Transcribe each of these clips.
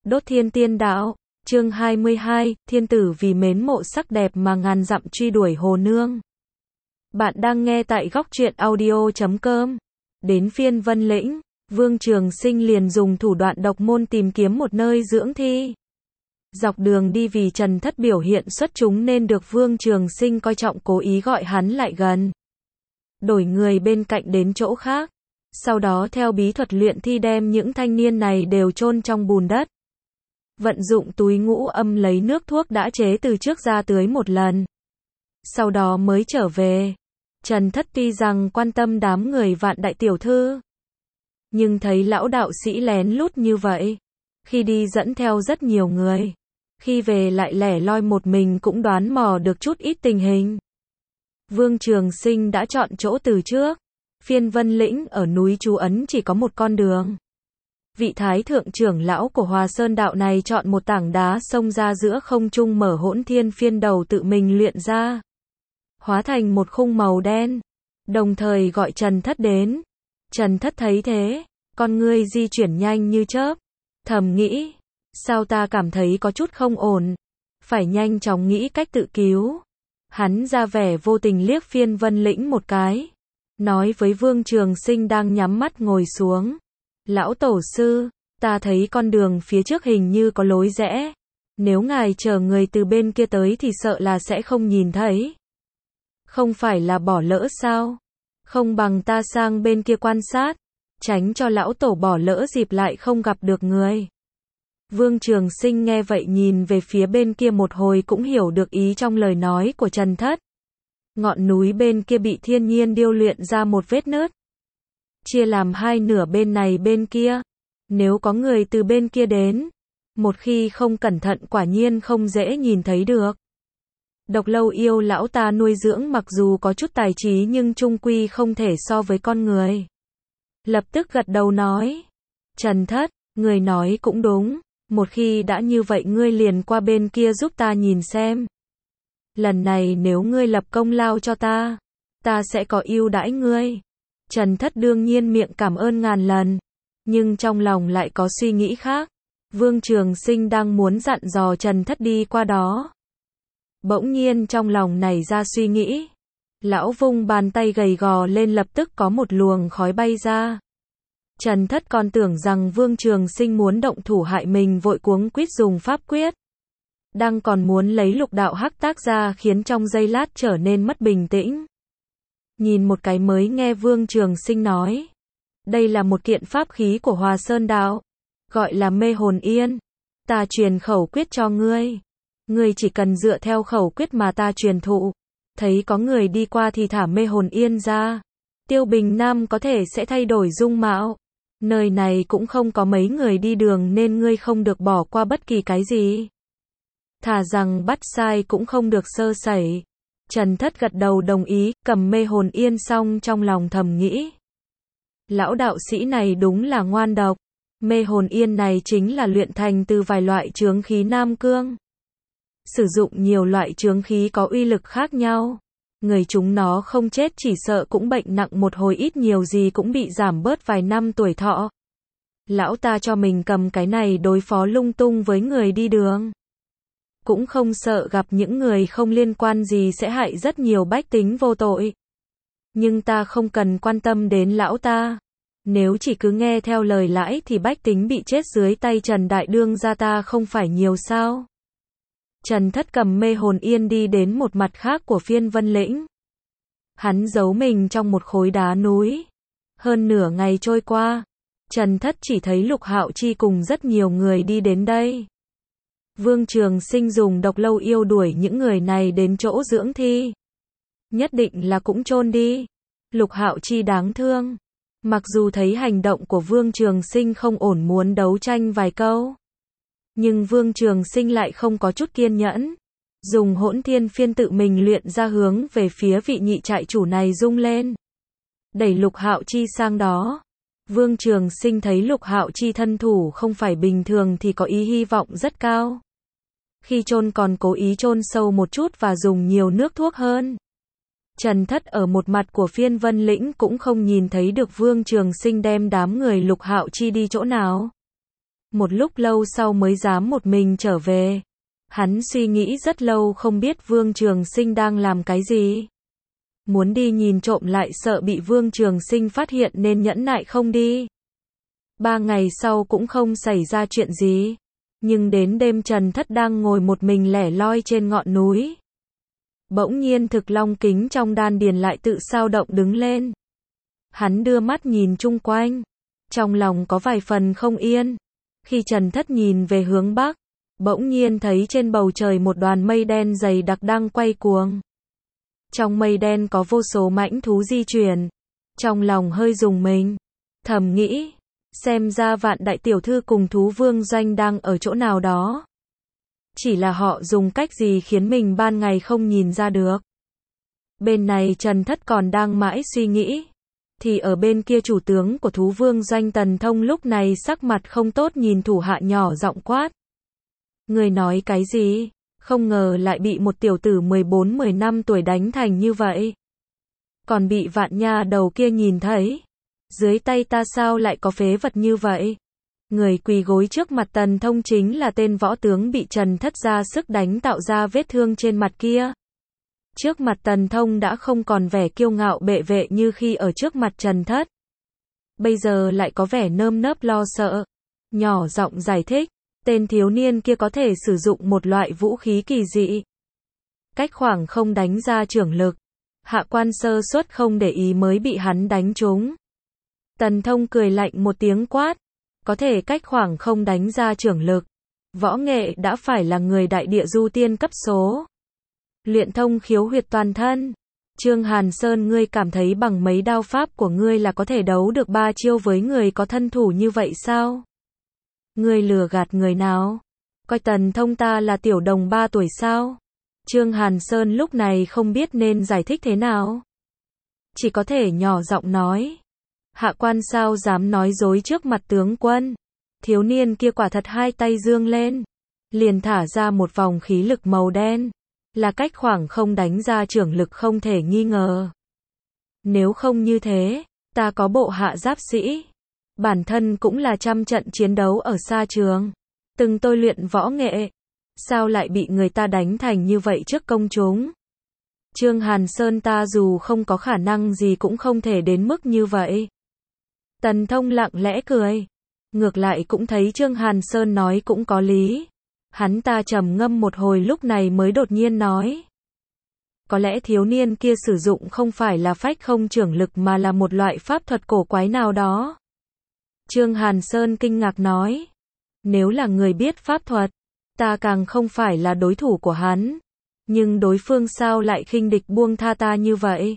Đốt thiên tiên đạo, chương 22, thiên tử vì mến mộ sắc đẹp mà ngàn dặm truy đuổi hồ nương. Bạn đang nghe tại góc truyện audio.com. Đến phiên Vân Lĩnh, Vương Trường Sinh liền dùng thủ đoạn độc môn tìm kiếm một nơi dưỡng thi. Dọc đường đi vì Trần Thất biểu hiện xuất chúng nên được Vương Trường Sinh coi trọng, cố ý gọi hắn lại gần. Đổi người bên cạnh đến chỗ khác. Sau đó theo bí thuật luyện thi đem những thanh niên này đều chôn trong bùn đất. Vận dụng túi ngũ âm lấy nước thuốc đã chế từ trước ra tưới một lần. Sau đó mới trở về. Trần Thất tuy rằng quan tâm đám người Vạn đại tiểu thư, nhưng thấy lão đạo sĩ lén lút như vậy, khi đi dẫn theo rất nhiều người, khi về lại lẻ loi một mình, cũng đoán mò được chút ít tình hình. Vương Trường Sinh đã chọn chỗ từ trước. Phiên Vân Lĩnh ở núi Chú Ấn chỉ có một con đường. Vị thái thượng trưởng lão của Hòa Sơn đạo này chọn một tảng đá xông ra giữa không trung, mở hỗn thiên phiên đầu tự mình luyện ra, hóa thành một khung màu đen, đồng thời gọi Trần Thất đến. Trần Thất thấy thế, con ngươi di chuyển nhanh như chớp, thầm nghĩ, sao ta cảm thấy có chút không ổn, phải nhanh chóng nghĩ cách tự cứu. Hắn ra vẻ vô tình liếc Phiên Vân Lĩnh một cái, nói với Vương Trường Sinh đang nhắm mắt ngồi xuống, lão tổ sư, ta thấy con đường phía trước hình như có lối rẽ, nếu ngài chờ người từ bên kia tới thì sợ là sẽ không nhìn thấy. Không phải là bỏ lỡ sao? Không bằng ta sang bên kia quan sát, tránh cho lão tổ bỏ lỡ dịp lại không gặp được người. Vương Trường Sinh nghe vậy nhìn về phía bên kia một hồi cũng hiểu được ý trong lời nói của Trần Thất. Ngọn núi bên kia bị thiên nhiên điêu luyện ra một vết nứt, chia làm hai nửa bên này bên kia. Nếu có người từ bên kia đến, một khi không cẩn thận quả nhiên không dễ nhìn thấy được. Độc Lâu yêu lão ta nuôi dưỡng mặc dù có chút tài trí nhưng chung quy không thể so với con người. Lập tức gật đầu nói, Trần Thất, người nói cũng đúng, một khi đã như vậy ngươi liền qua bên kia giúp ta nhìn xem. Lần này nếu ngươi lập công lao cho ta sẽ có ưu đãi ngươi. Trần Thất đương nhiên miệng cảm ơn ngàn lần, nhưng trong lòng lại có suy nghĩ khác. Vương Trường Sinh đang muốn dặn dò Trần Thất đi qua đó, bỗng nhiên trong lòng nảy ra suy nghĩ. Lão vung bàn tay gầy gò lên, lập tức có một luồng khói bay ra. Trần Thất còn tưởng rằng Vương Trường Sinh muốn động thủ hại mình, vội cuống quýt dùng pháp quyết, đang còn muốn lấy lục đạo hắc tác ra, khiến trong giây lát trở nên mất bình tĩnh. Nhìn một cái mới nghe Vương Trường Sinh nói, đây là một kiện pháp khí của Hòa Sơn đạo, gọi là Mê Hồn Yên. Ta truyền khẩu quyết cho ngươi, ngươi chỉ cần dựa theo khẩu quyết mà ta truyền thụ, thấy có người đi qua thì thả Mê Hồn Yên ra, Tiêu Bình Nam có thể sẽ thay đổi dung mạo. Nơi này cũng không có mấy người đi đường nên ngươi không được bỏ qua bất kỳ cái gì, thà rằng bắt sai cũng không được sơ sẩy. Trần Thất gật đầu đồng ý, cầm Mê Hồn Yên xong trong lòng thầm nghĩ, lão đạo sĩ này đúng là ngoan độc. Mê Hồn Yên này chính là luyện thành từ vài loại chướng khí nam cương, sử dụng nhiều loại chướng khí có uy lực khác nhau, người chúng nó không chết chỉ sợ cũng bệnh nặng một hồi, ít nhiều gì cũng bị giảm bớt vài năm tuổi thọ. Lão ta cho mình cầm cái này đối phó lung tung với người đi đường, cũng không sợ gặp những người không liên quan gì sẽ hại rất nhiều bách tính vô tội. Nhưng ta không cần quan tâm đến lão ta, nếu chỉ cứ nghe theo lời lãi thì bách tính bị chết dưới tay Trần Đại Đương gia ta không phải nhiều sao. Trần Thất cầm Mê Hồn Yên đi đến một mặt khác của Phiên Vân Lĩnh. Hắn giấu mình trong một khối đá núi. Hơn nửa ngày trôi qua, Trần Thất chỉ thấy Lục Hạo Chi cùng rất nhiều người đi đến đây. Vương Trường Sinh dùng Độc Lâu yêu đuổi những người này đến chỗ dưỡng thi, nhất định là cũng chôn đi. Lục Hạo Chi đáng thương, mặc dù thấy hành động của Vương Trường Sinh không ổn muốn đấu tranh vài câu, nhưng Vương Trường Sinh lại không có chút kiên nhẫn, dùng hỗn thiên phiên tự mình luyện ra hướng về phía vị nhị trại chủ này rung lên, đẩy Lục Hạo Chi sang đó. Vương Trường Sinh thấy Lục Hạo Chi thân thủ không phải bình thường thì có ý hy vọng rất cao. Khi chôn còn cố ý chôn sâu một chút và dùng nhiều nước thuốc hơn. Trần Thất ở một mặt của Phiên Vân Lĩnh cũng không nhìn thấy được Vương Trường Sinh đem đám người Lục Hạo Chi đi chỗ nào. một lúc lâu sau mới dám một mình trở về. Hắn suy nghĩ rất lâu không biết Vương Trường Sinh đang làm cái gì. Muốn đi nhìn trộm lại sợ bị Vương Trường Sinh phát hiện nên nhẫn nại không đi. 3 ngày sau cũng không xảy ra chuyện gì. Nhưng đến đêm Trần Thất đang ngồi một mình lẻ loi trên ngọn núi. Bỗng nhiên thực long kính trong đan điền lại tự xao động đứng lên. Hắn đưa mắt nhìn chung quanh. Trong lòng có vài phần không yên. Khi Trần Thất nhìn về hướng bắc, bỗng nhiên thấy trên bầu trời một đoàn mây đen dày đặc đang quay cuồng. Trong mây đen có vô số mãnh thú di chuyển. Trong lòng hơi rùng mình. Thầm nghĩ, xem ra Vạn đại tiểu thư cùng thú vương doanh đang ở chỗ nào đó. Chỉ là họ dùng cách gì khiến mình ban ngày không nhìn ra được. Bên này Trần Thất còn đang mãi suy nghĩ. Thì ở bên kia chủ tướng của thú vương doanh Tần Thông lúc này sắc mặt không tốt nhìn thủ hạ nhỏ giọng quát. Người nói cái gì? Không ngờ lại bị một tiểu tử 14-15 tuổi đánh thành như vậy. Còn bị Vạn nha đầu kia nhìn thấy. Dưới tay ta sao lại có phế vật như vậy? Người quỳ gối trước mặt Tần Thông chính là tên võ tướng bị Trần Thất ra sức đánh tạo ra vết thương trên mặt kia. Trước mặt Tần Thông đã không còn vẻ kiêu ngạo bệ vệ như khi ở trước mặt Trần Thất. Bây giờ lại có vẻ nơm nớp lo sợ. Nhỏ giọng giải thích, tên thiếu niên kia có thể sử dụng một loại vũ khí kỳ dị. Cách khoảng không đánh ra chưởng lực. Hạ quan sơ suất không để ý mới bị hắn đánh trúng. Tần Thông cười lạnh một tiếng quát. Có thể cách khoảng không đánh ra chưởng lực. Võ nghệ đã phải là người đại địa du tiên cấp số. Luyện thông khiếu huyệt toàn thân. Trương Hàn Sơn, ngươi cảm thấy bằng mấy đao pháp của ngươi là có thể đấu được 3 chiêu với người có thân thủ như vậy sao? Ngươi lừa gạt người nào? Coi Tần Thông ta là tiểu đồng 3 tuổi sao? Trương Hàn Sơn lúc này không biết nên giải thích thế nào. Chỉ có thể nhỏ giọng nói. Hạ quan sao dám nói dối trước mặt tướng quân. Thiếu niên kia quả thật hai tay giương lên. Liền thả ra một vòng khí lực màu đen. Là cách khoảng không đánh ra chưởng lực không thể nghi ngờ. Nếu không như thế, ta có bộ hạ giáp sĩ. Bản thân cũng là trăm trận chiến đấu ở xa trường. Từng tôi luyện võ nghệ. Sao lại bị người ta đánh thành như vậy trước công chúng? Trương Hàn Sơn, ta dù không có khả năng gì cũng không thể đến mức như vậy. Tần Thông lặng lẽ cười. Ngược lại cũng thấy Trương Hàn Sơn nói cũng có lý. Hắn ta trầm ngâm một hồi lúc này mới đột nhiên nói. Có lẽ thiếu niên kia sử dụng không phải là phách không chưởng lực mà là một loại pháp thuật cổ quái nào đó. Trương Hàn Sơn kinh ngạc nói. Nếu là người biết pháp thuật, ta càng không phải là đối thủ của hắn. Nhưng đối phương sao lại khinh địch buông tha ta như vậy?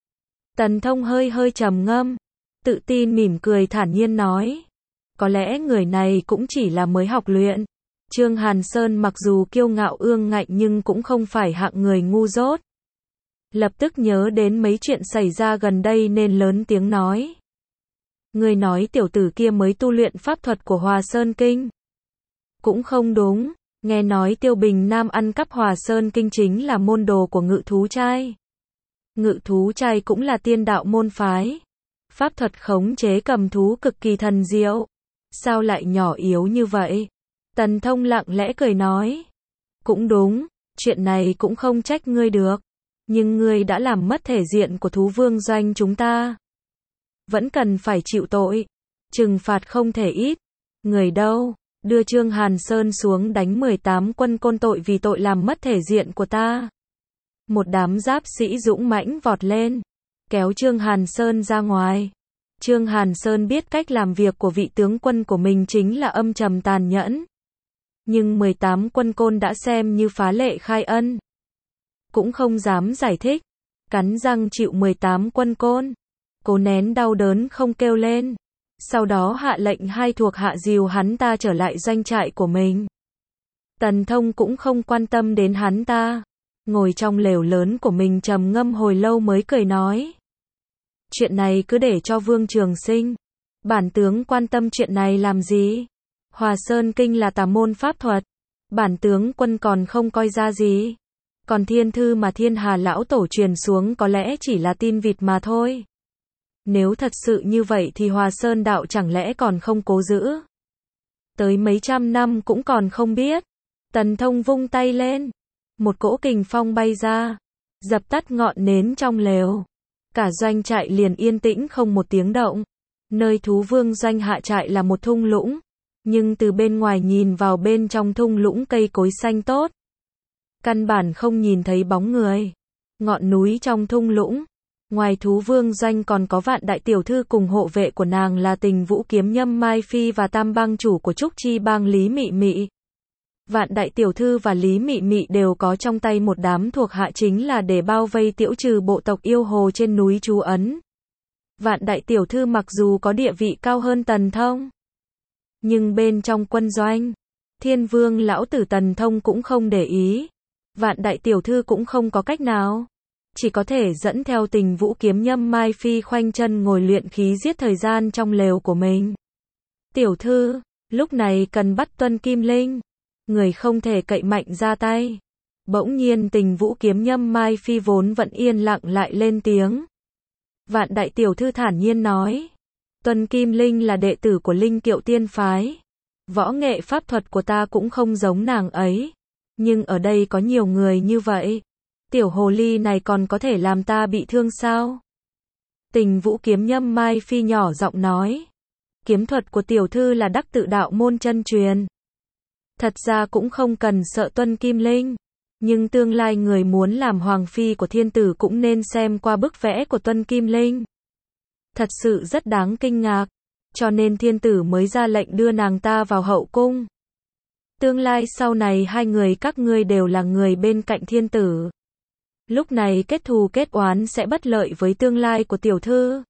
Tần Thông hơi hơi trầm ngâm. Tự tin mỉm cười thản nhiên nói. Có lẽ người này cũng chỉ là mới học luyện. Trương Hàn Sơn mặc dù kiêu ngạo ương ngạnh nhưng cũng không phải hạng người ngu dốt. Lập tức nhớ đến mấy chuyện xảy ra gần đây nên lớn tiếng nói. Người nói tiểu tử kia mới tu luyện pháp thuật của Hòa Sơn Kinh. Cũng không đúng, nghe nói Tiêu Bình Nam ăn cắp Hòa Sơn Kinh chính là môn đồ của Ngự Thú Trai. Ngự Thú Trai cũng là tiên đạo môn phái. Pháp thuật khống chế cầm thú cực kỳ thần diệu. Sao lại nhỏ yếu như vậy? Tần Thông lặng lẽ cười nói. Cũng đúng, chuyện này cũng không trách ngươi được. Nhưng ngươi đã làm mất thể diện của thú vương doanh chúng ta. Vẫn cần phải chịu tội. Trừng phạt không thể ít. Người đâu? Đưa Trương Hàn Sơn xuống đánh 18 quân côn tội vì tội làm mất thể diện của ta. Một đám giáp sĩ dũng mãnh vọt lên. Kéo Trương Hàn Sơn ra ngoài. Trương Hàn Sơn biết cách làm việc của vị tướng quân của mình chính là âm trầm tàn nhẫn. Nhưng 18 quân côn đã xem như phá lệ khai ân. Cũng không dám giải thích. Cắn răng chịu 18 quân côn. Cố nén đau đớn không kêu lên. Sau đó hạ lệnh hai thuộc hạ dìu hắn ta trở lại doanh trại của mình. Tần Thông cũng không quan tâm đến hắn ta. Ngồi trong lều lớn của mình trầm ngâm hồi lâu mới cười nói. Chuyện này cứ để cho Vương Trường Sinh. Bản tướng quan tâm chuyện này làm gì? Hòa Sơn Kinh là tà môn pháp thuật. Bản tướng quân còn không coi ra gì. Còn thiên thư mà Thiên Hà lão tổ truyền xuống có lẽ chỉ là tin vịt mà thôi. Nếu thật sự như vậy thì Hòa Sơn đạo chẳng lẽ còn không cố giữ. tới mấy trăm năm cũng còn không biết. Tần Thông vung tay lên, một cỗ kình phong bay ra, dập tắt ngọn nến trong lều. Cả doanh trại liền yên tĩnh không một tiếng động. Nơi thú vương doanh hạ trại là một thung lũng, nhưng từ bên ngoài nhìn vào bên trong thung lũng cây cối xanh tốt. Căn bản không nhìn thấy bóng người. Ngọn núi trong thung lũng, ngoài thú vương doanh còn có Vạn đại tiểu thư cùng hộ vệ của nàng là Tình Vũ kiếm nhâm Mai Phi và tam bang chủ của Trúc Chi bang Lý Mị Mị. Vạn đại tiểu thư và Lý Mị Mị đều có trong tay một đám thuộc hạ chính là để bao vây tiêu trừ bộ tộc yêu hồ trên núi Chú Ấn. Vạn đại tiểu thư mặc dù có địa vị cao hơn Tần Thông, nhưng bên trong quân doanh, Thiên Vương lão tử Tần Thông cũng không để ý. Vạn đại tiểu thư cũng không có cách nào, chỉ có thể dẫn theo Tình Vũ kiếm nhâm Mai Phi khoanh chân ngồi luyện khí giết thời gian trong lều của mình. Tiểu thư, lúc này cần bắt Tuân Kim Linh, người không thể cậy mạnh ra tay. Bỗng nhiên Tình Vũ kiếm nhâm Mai Phi vốn vẫn yên lặng lại lên tiếng. Vạn đại tiểu thư thản nhiên nói, Tuân Kim Linh là đệ tử của Linh Kiệu Tiên phái. Võ nghệ pháp thuật của ta cũng không giống nàng ấy. Nhưng ở đây có nhiều người như vậy. Tiểu hồ ly này còn có thể làm ta bị thương sao? Tình Vũ kiếm nhâm Mai Phi nhỏ giọng nói. Kiếm thuật của tiểu thư là đắc tự đạo môn chân truyền. Thật ra cũng không cần sợ Tuân Kim Linh. Nhưng tương lai người muốn làm hoàng phi của thiên tử cũng nên xem qua bức vẽ của Tuân Kim Linh. Thật sự rất đáng kinh ngạc. Cho nên thiên tử mới ra lệnh đưa nàng ta vào hậu cung. Tương lai sau này hai người các ngươi đều là người bên cạnh thiên tử. Lúc này kết thù kết oán sẽ bất lợi với tương lai của tiểu thư.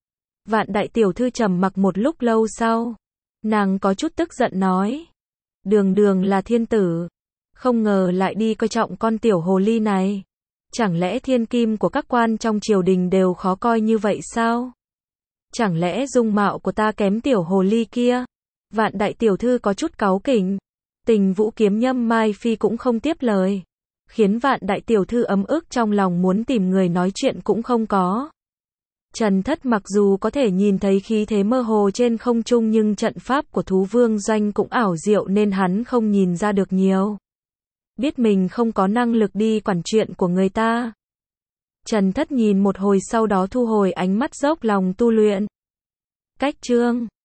Vạn đại tiểu thư trầm mặc một lúc lâu sau. Nàng có chút tức giận nói. Đường đường là thiên tử. Không ngờ lại đi coi trọng con tiểu hồ ly này. Chẳng lẽ thiên kim của các quan trong triều đình đều khó coi như vậy sao? Chẳng lẽ dung mạo của ta kém tiểu hồ ly kia? Vạn đại tiểu thư có chút cáu kỉnh. Tình Vũ kiếm nhâm Mai Phi cũng không tiếp lời. Khiến vạn đại tiểu thư ấm ức trong lòng muốn tìm người nói chuyện cũng không có. Trần Thất mặc dù có thể nhìn thấy khí thế mơ hồ trên không trung nhưng trận pháp của thú vương doanh cũng ảo diệu nên hắn không nhìn ra được nhiều. Biết mình không có năng lực đi quản chuyện của người ta. Trần Thất nhìn một hồi sau đó thu hồi ánh mắt dốc lòng tu luyện. Cách chương